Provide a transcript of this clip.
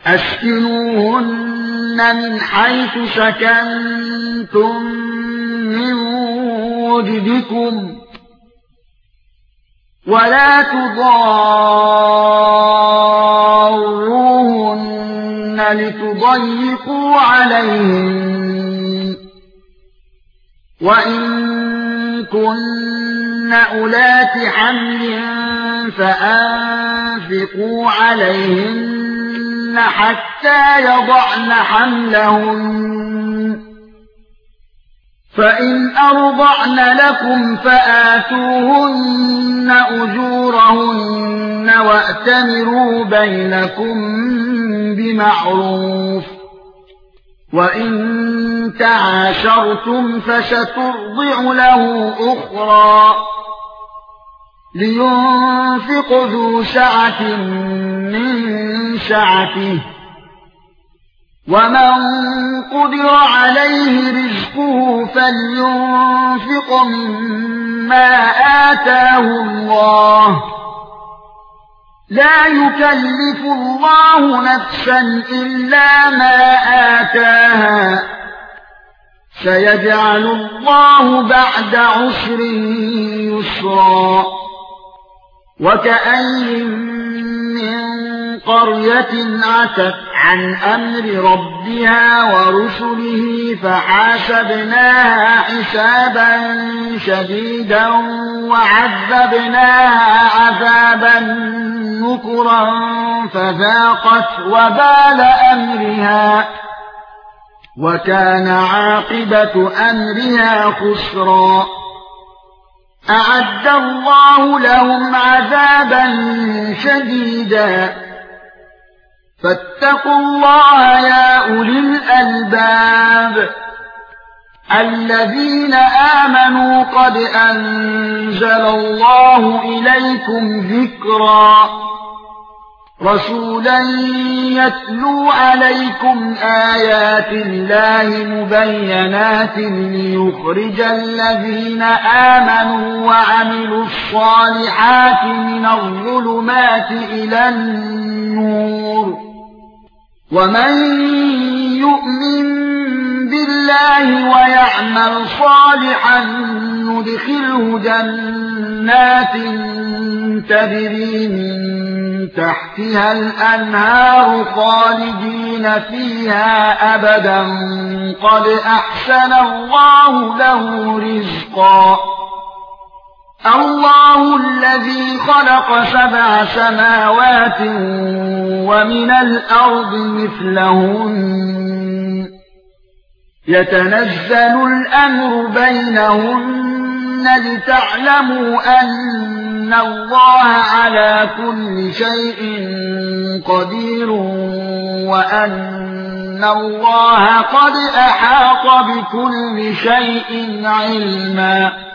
أسكنوهن من حيث سكنتم من وجدكم ولا تضاروهن لتضيقوا عليهن وإن كن أولات حمل فأنفقوا عليهن حتى يضعن حملهن فإن أرضعن لكم فآتوهن أجورهن وأتمروا بينكم بمعروف وإن تعاشرتم فسترضع له أخرى لينفق ذو سعة من سعته ومن قدر عليه رزقه فلينفق مما آتاه الله لا يكلف الله نفسا إلا ما آتاها سيجعل الله بعد عسر يسرا وكأي من قرية عتت عن أمر ربها ورسله فحاسبناها حسابا شديدا وعذبناها عذابا نكرا فذاقت وبال أمرها وكان عاقبة أمرها خسرا أعد الله لهم عذابا شديدا فاتقوا الله يا أولي الألباب الذين آمنوا قد أنزل الله إليكم ذكرا رسولا يتلو عليكم آيات الله مبينات ليخرج الذين آمنوا وعملوا الصالحات من الظلمات إلى النور ومن يؤمن بالله ويعمل صالحا ندخله جنات تجري من تحتها الأنهار خالدين فيها أبدا قد أحسن الله له رزقا الله الذي خلق 7 سماوات ومن الأرض مثلهن يتنزل الأمر بينهن لتعلموا أن الله على كل شيء قدير وأن الله قد أحاط بكل شيء علما